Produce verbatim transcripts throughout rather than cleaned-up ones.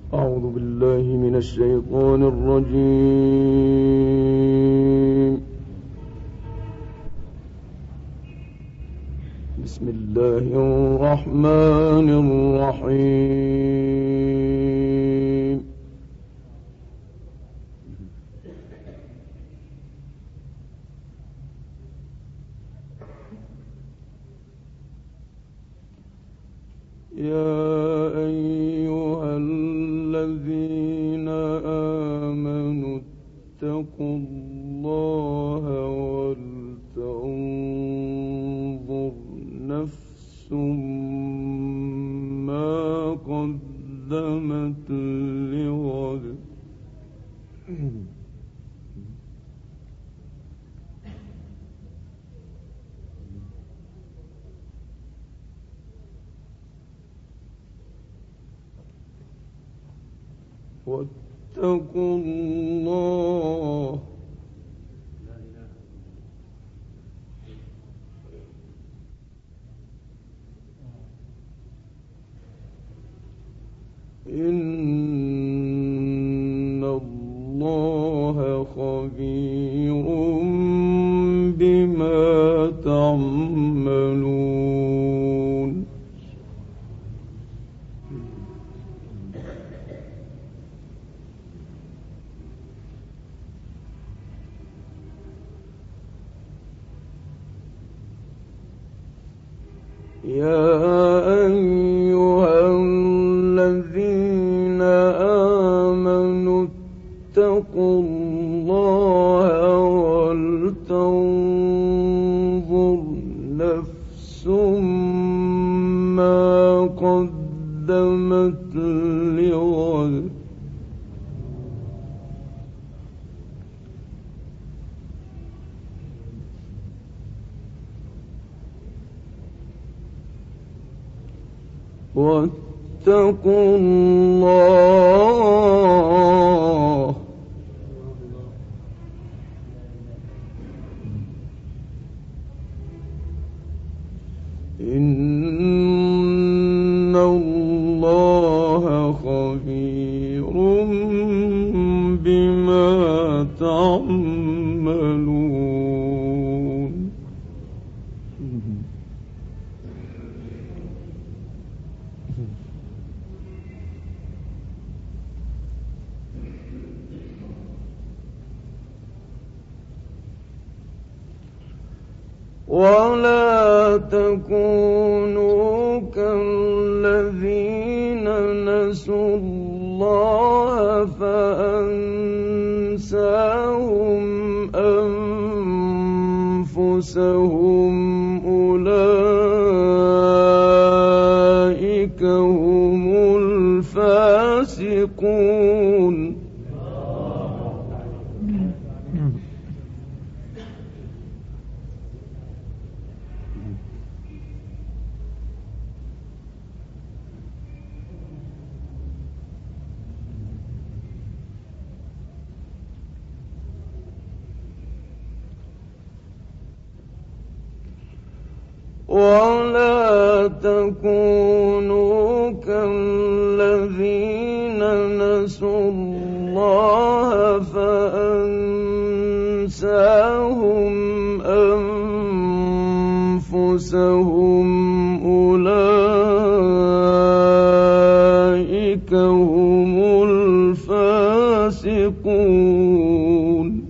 أعوذ بالله من الشيطان الرجيم. بسم الله الرحمن الرحيم. يا أيها الذين آمنوا اتقوا الله ولتنظر نفس ما قدمت لغد. واتقوا الله إن الله خبير بما تعملون. يا أيها الذين آمنوا اتقوا الله ولتنظر نفس ما قدمت لغد. واتقوا الله إن الله خبير بما تعملون. ولا تكونوا كالذين نسوا الله فأنساهم أنفسهم أولئك هم الفاسقون. ولا تكونوا كالذين نسوا الله فأنساهم أنفسهم أولئك هم الفاسقون.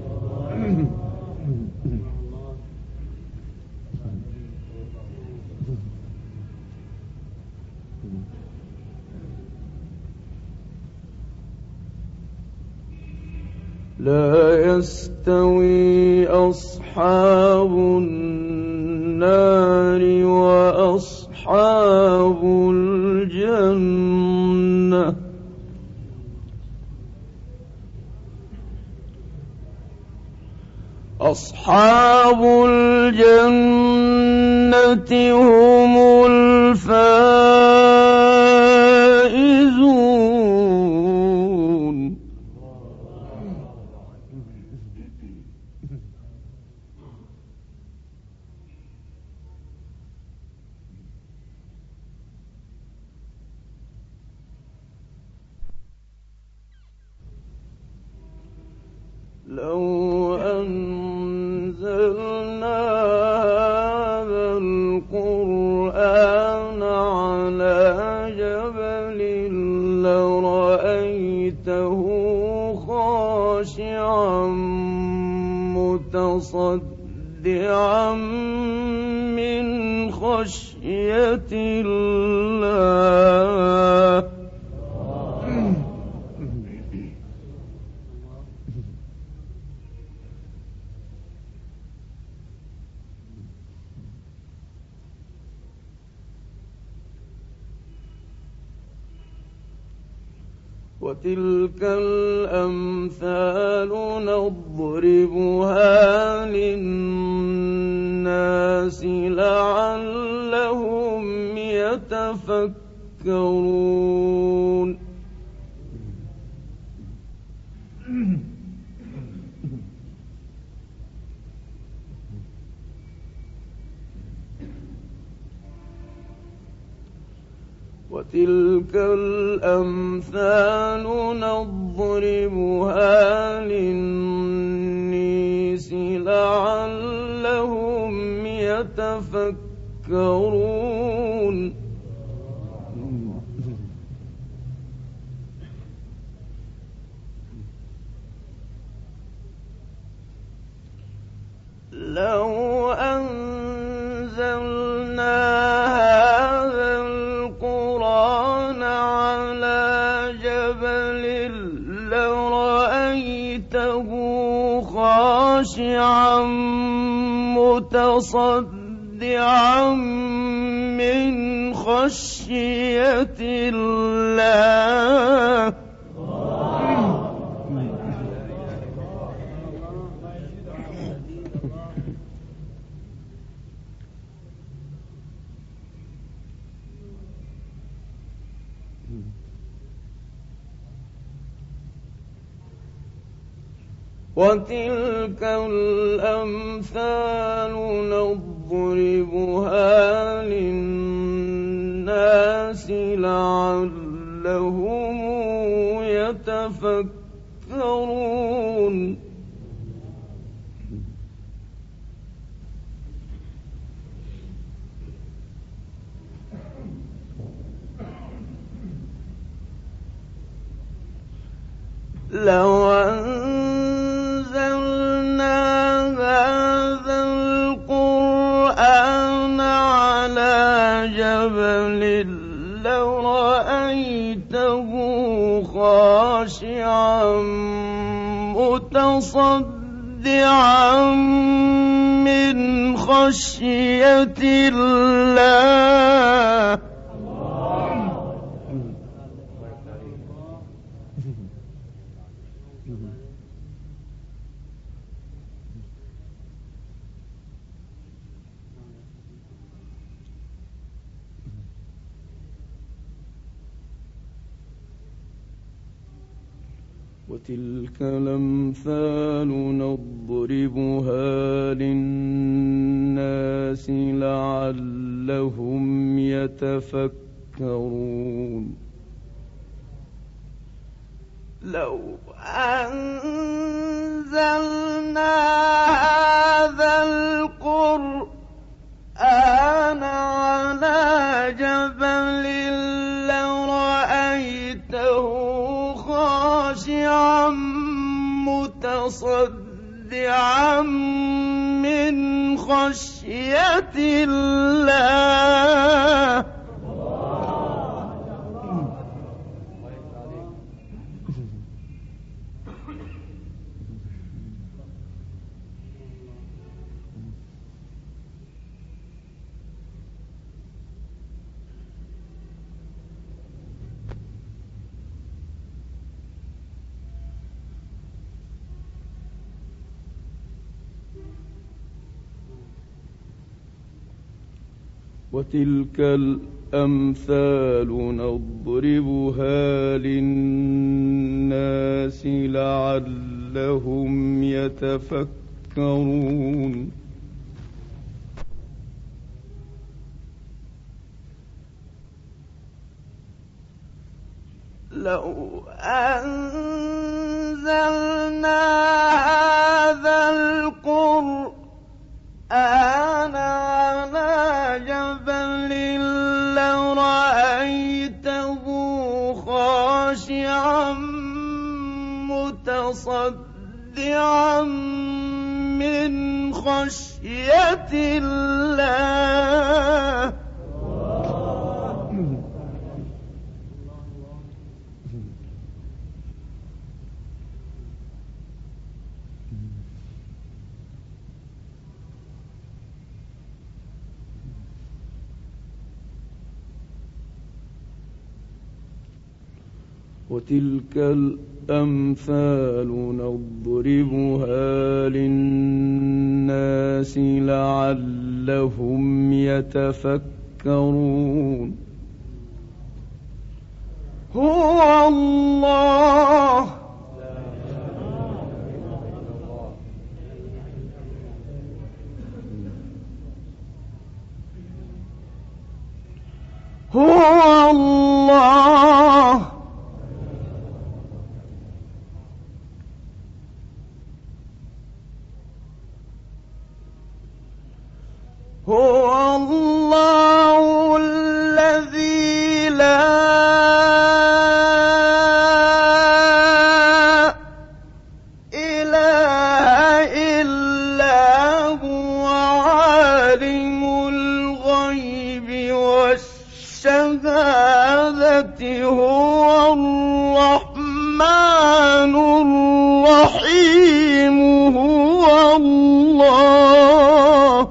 لا يستوي أصحاب النار وأصحاب الجنة أصحاب الجنة هم الفائزون. القرآن على جبل لرأيته خاشعا متصدعا من خشية الله. وتلك الأمثال نضربها للناس لعلهم يتفكرون. وتلك الأمثال نضربها للناس لعلهم يتفكرون. لو أنزلنا هذا القرآن على جبل لرأيته خاشعا متصدعا من خشية الله. وتلك الأمثال نضربها للناس لعلهم يتفكرون. لو أنزلنا هذا القرآن على جبل لرأيته خاشعا متصدعا من خشية الله. وتلك الأمثال نضربها للناس لعلهم يتفكرون. لو أنزلنا هذا القرآن على جبل لرأيته خاشعا متصدعا من خشية الله. وتلك الأمثال نضربها للناس لعلهم يتفكرون. لو أنزلنا هذا القرآن على جبل مصدعا من خشية الله. وتلك الأمثال نضربها للناس لعلهم يتفكرون. هو الله هو الله هو الله الذي لا إله إلا هو عالم الغيب والشهادة هو الرحمن الرحيم. هو الله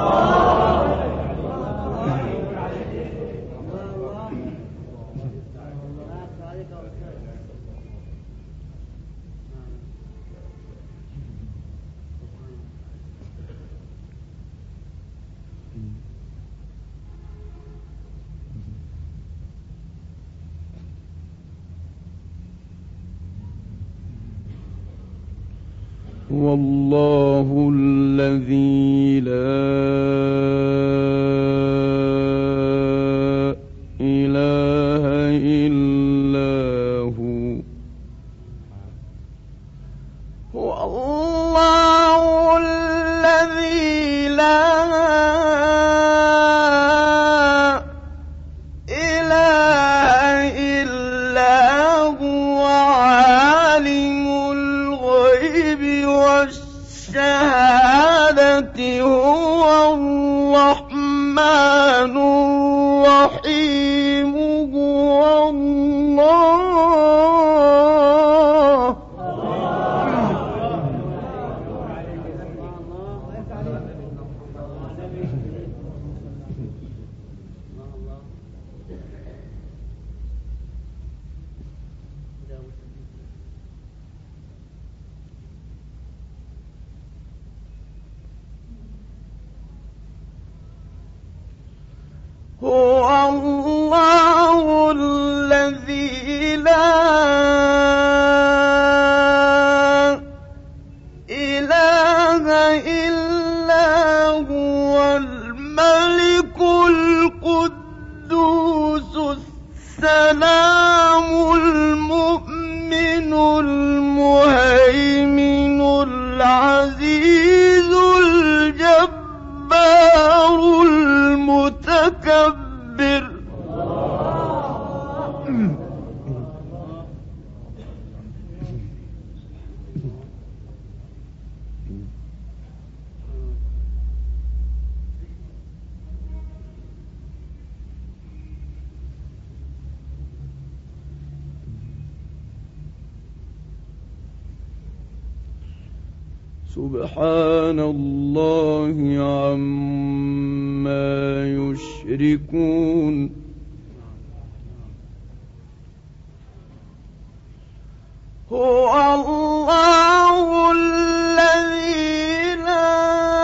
هو الله الذي لا إله إلا هو. هو الله الذي لا إله إلا هو عالم الغيب والشهادة هو الرحمن الرحيم. هو الله هو الله الذي لا إله إلا هو الملك القدوس السلام المؤمن المهيمن العزيز الجبار المتكبر. سبحان الله عما يشركون. هو الله الذي لا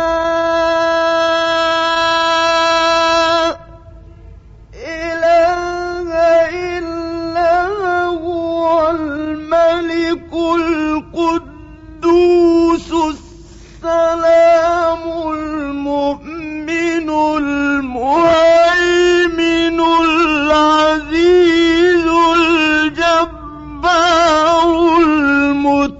إله إلا هو الملك القدوس السلام المؤمن المهيمن العزيز الجبار المتكبر.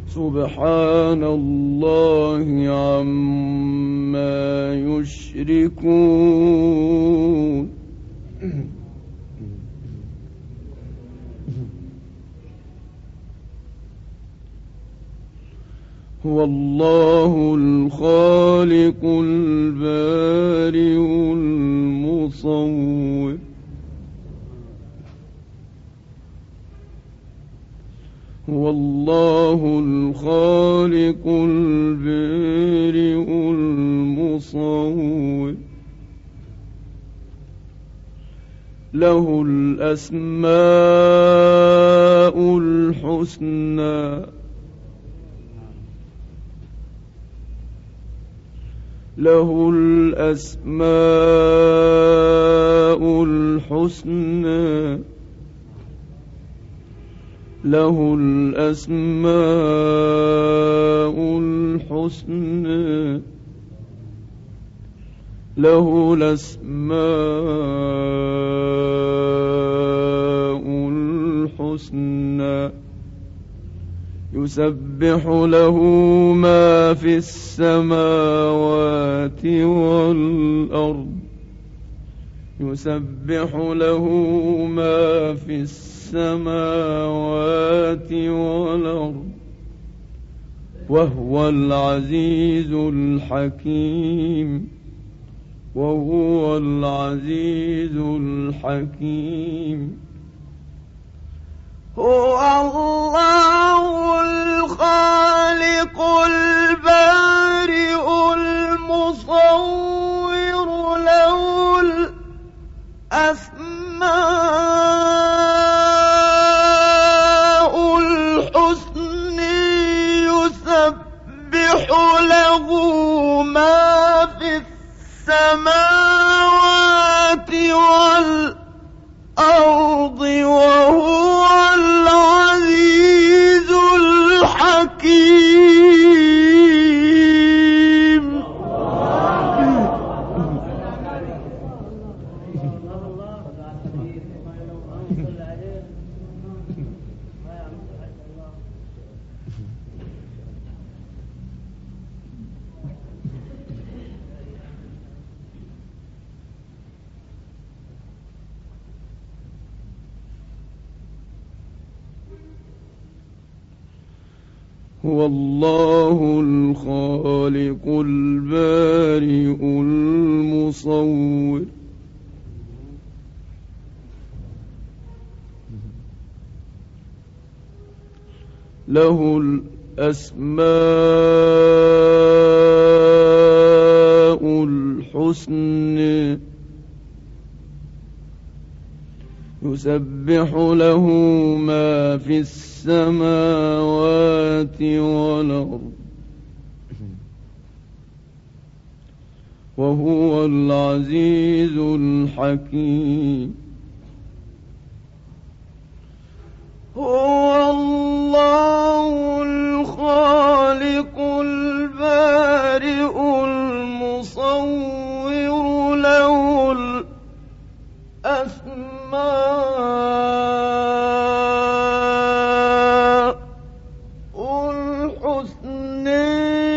سبحان الله عما يشركون هو الله الخالق البارئ المصور هو الله الخالق البارئ المصور له الأسماء الحسنى له الأسماء الحسنى له الأسماء الحسنى له الأسماء الحسنى يسبح له ما في السماوات والأرض يسبح له ما في السماوات والأرض وهو العزيز الحكيم وهو العزيز الحكيم هو الله الخالق البارئ المصور له الأسماء الحسنى يسبح له ما في السماوات والأرض وهو العزيز الحكيم هو الله الخالق البارئ المصور له الأسماء الحسنى يسبح له ما في السماوات والأرض وهو العزيز الحكيم هو الله الخالق البارئ المصور له الأسماء الحسنى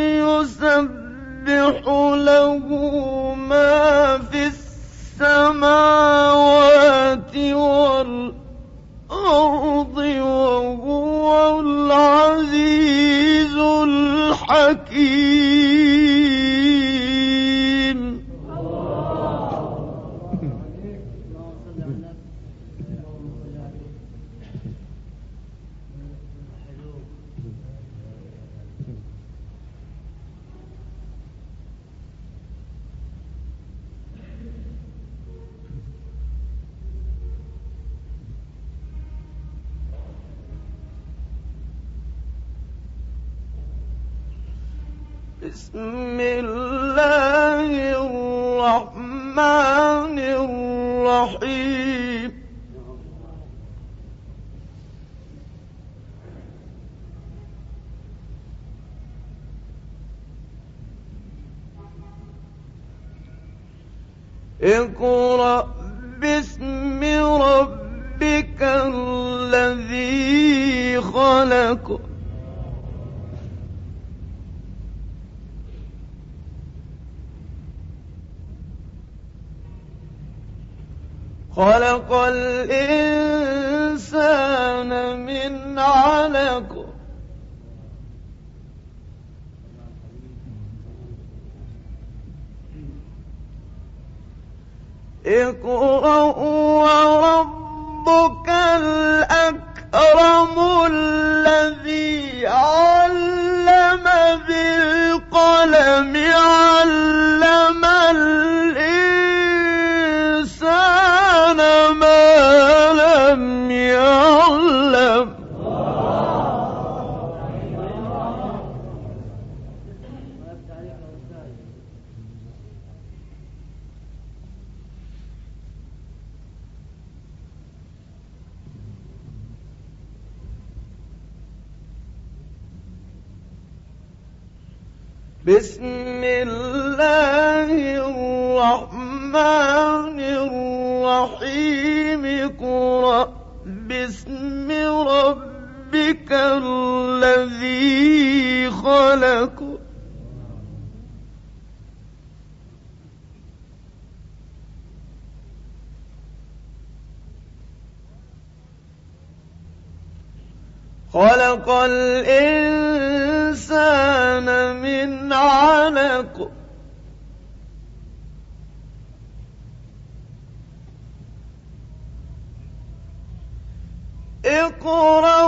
يسبح له ما في السماوات والأرض وهو العزيز الحكيم بسم الله الرحمن الرحيم اقرأ باسم ربك الذي خلق خلق الإنسان من علق اقرأ وربك الأكرم الذي علم بالقلم علم الإنسان ما لم يعلم بسم الله الرحمن الرحيم اقرأ باسم ربك الذي خلق خلق الإنسان من علق اقرأ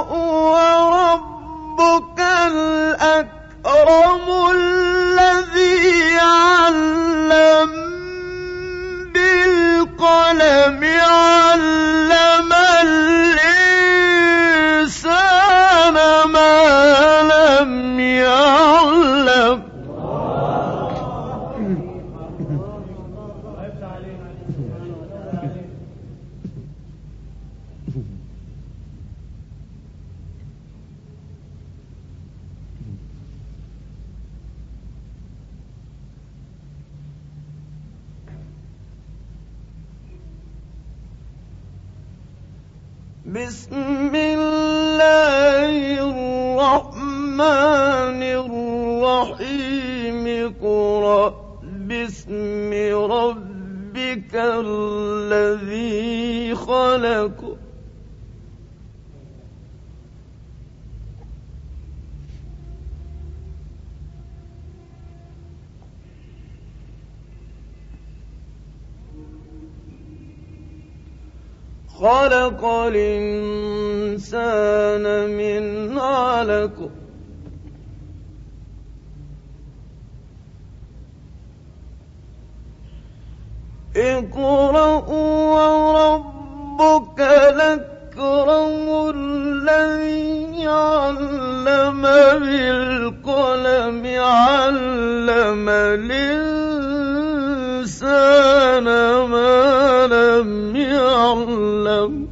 وربك الأكرم الذي علم بالقلم علم الإنسان ما لم يعلم بسم الله الرحمن الرحيم اقرأ باسم ربك الذي خلق خلق الإنسان من علق اقرأ وربك الأكرم الذي علم بالقلم علم الإنسان ما لم يعلم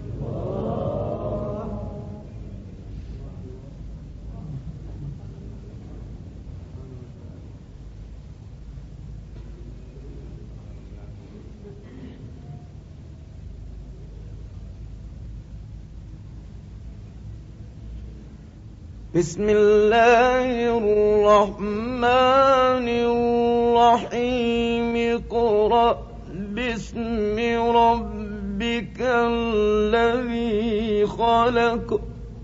بسم الله الرحمن الرحيم اقرأ باسم ربك الذي خلق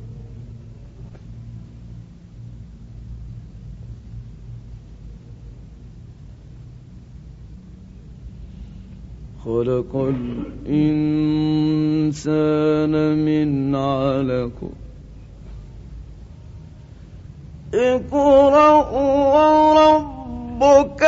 خلق الإنسان من علق اقرأ وربك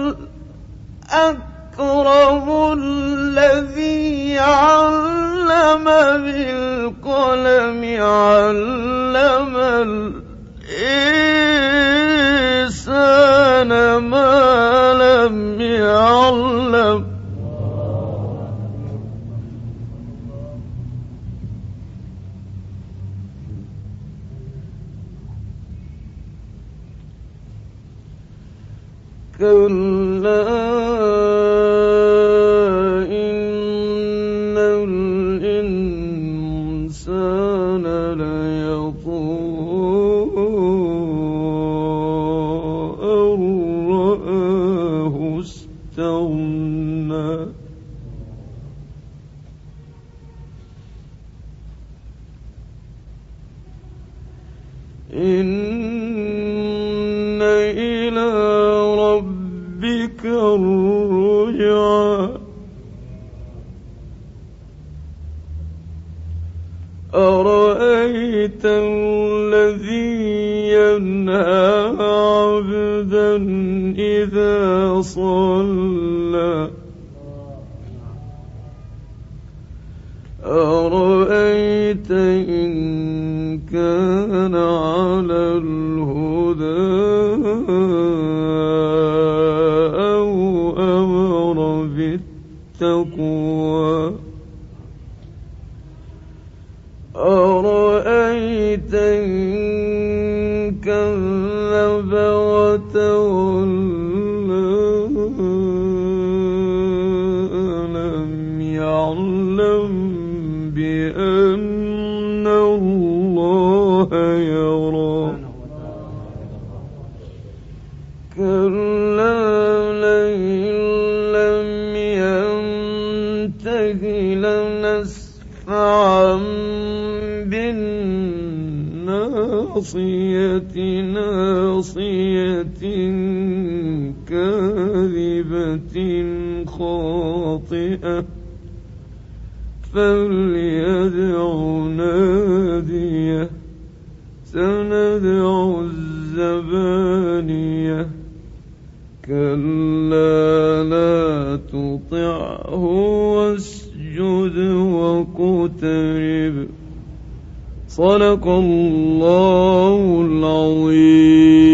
الأكرم الذي علم بالقلم علم الإنسان ما لم يعلم كلا إن الإنسان ليطغى أن رآه استغنى إن إلى ربك الرجعى أرأيت الذي ينهى عبدا إذا صلى أرأيت إن كان على الهدى أو أمر بالتقوى أرأيت إن كذب وتولى ألم يعلم بأن الله يرى كلا لئن لم ينته لنسفعا بالناصية ناصية كاذبة خاطئة فليدع ناديه سندع الزبانية كلا لا تطعه واسجد واقترب صدق الله العظيم.